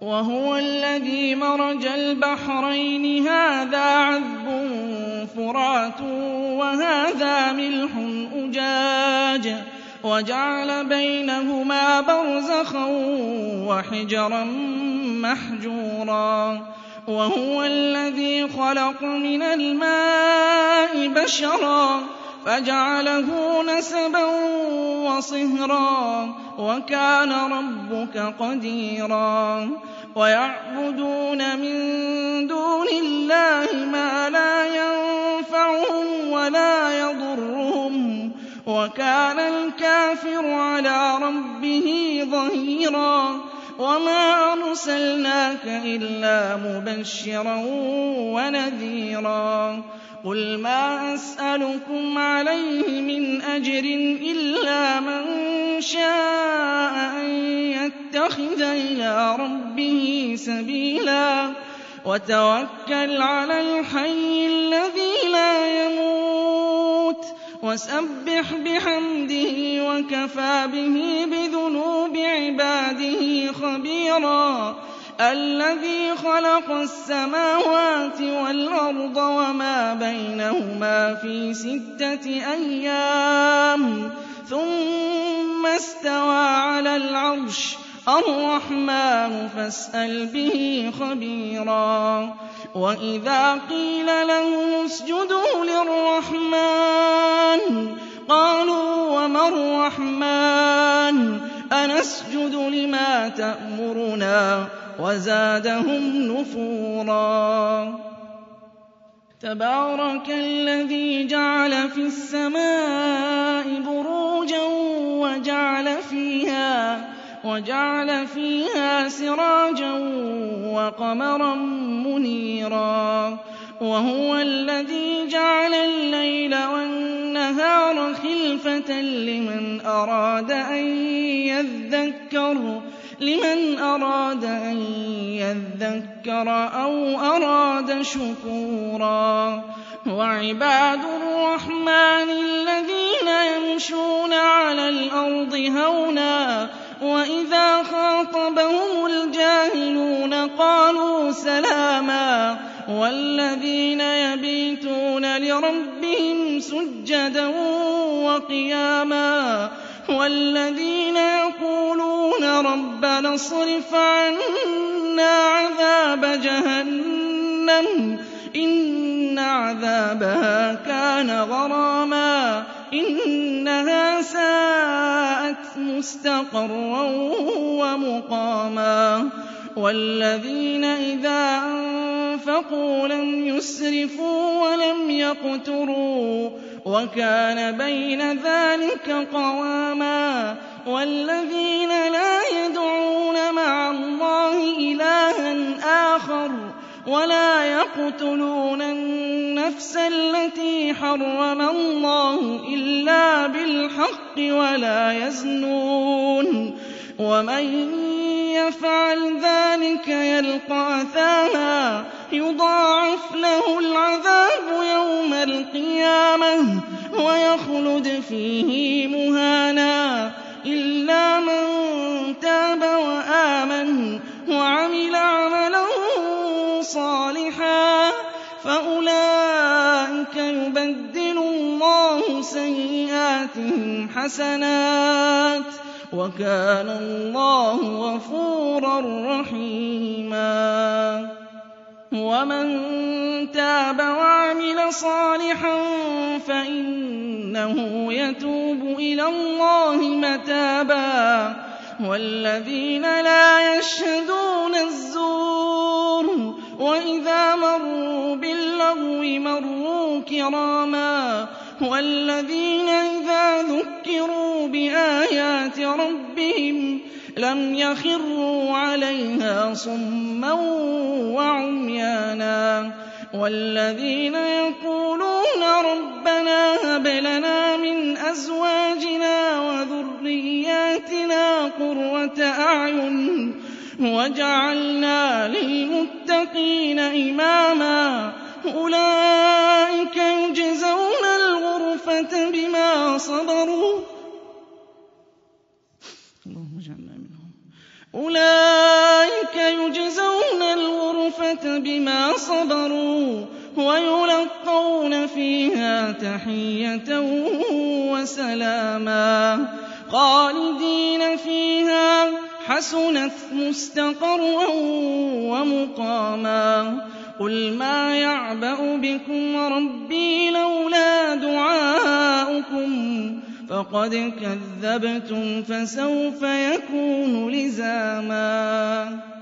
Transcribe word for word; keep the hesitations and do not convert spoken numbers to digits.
وهو الذي مرج البحرين هذا عذب فرات وهذا ملح أجاج وجعل بينهما برزخا وحجرا محجورا وهو الذي خلق من الماء بشرا فجعله نسبا وصهرا وكان ربك قديرا ويعبدون من دون الله ما لا ينفعهم ولا يضرهم وكان الكافر على ربه ظهيرا وما أرسلناك إلا مبشرا ونذيرا قل ما أسألكم عليه من أجر إلا من شاء أن يتخذ إلى ربه سبيلا وتوكل على الحي الذي لا يموت وسبح بحمده وكفى به بذنوب عباده خبيرا الذي خلق السماوات والأرض وما بينهما في ستة أيام ثم استوى على العرش الرحمن فاسأل به خبيرا وإذا قيل لهم اسجدوا للرحمن قالوا وما الرحمن أنسجد لما تأمرنا وزادهم نفورا تبارك الذي جعل في السماء بروجا وجعل فيها وجعل فيها سراجا وقمرا منيرا وهو الذي جعل الليل والنهار خلفة لمن أراد أن يذكر لمن أراد أن يذكر أو أراد شكورا وعباد الرحمن الذين يمشون على الأرض هونا وإذا خاطبهم الجاهلون قالوا سلاما والذين يبيتون لربهم سجدا وقياما والذين يقولون ربنا اصرف عنا عذاب جهنم إن عذابها كان غراما إنها ساءت مستقرا ومقاما والذين إذا أنفقوا لم يسرفوا ولم يقتروا وكان بين ذلك قواما والذين لا يدعون مع الله إلها آخر ولا يقتلون النفس التي حرم الله إلا بالحق ولا يزنون ومن يفعل ذلك يلقى أثاما يضاعف له العذاب يوم القيامة ويخلد فيه مهانا إلا من تاب وآمن وعمل عملا صالحا فأولئك يبدل الله سيئاتهم حسنات وكان الله غفورا رحيما ومن تاب وعمل صالحا فإنه يتوب إلى الله متابا والذين لا يشهدون الزور وإذا مروا باللغو مروا كراما والذين إذا ذكروا بآيات ربهم لم يخروا عليها صما وعميانا والذين يقولون ربنا هب لنا من أزواجنا وذرياتنا قرة أعين وجعلنا للمتقين إماما أولئك يجزون الغرفة بما صبروا اللهم اجعلنا منهم أولئك يجزون بِمَا صَبَرُوا وَيُلَقَّوْنَ فِيهَا تَحِيَّةً وَسَلَامًا خَالِدِينَ فِيهَا حَسُنَتْ مُسْتَقَرًّا وَمُقَامًا قُلْ مَا يَعْبَأُ بِكُمْ رَبِّي لَوْلَا دُعَاؤُكُمْ فَقَدْ كَذَّبْتُمْ فَسَوْفَ يَكُونُ لِزَامًا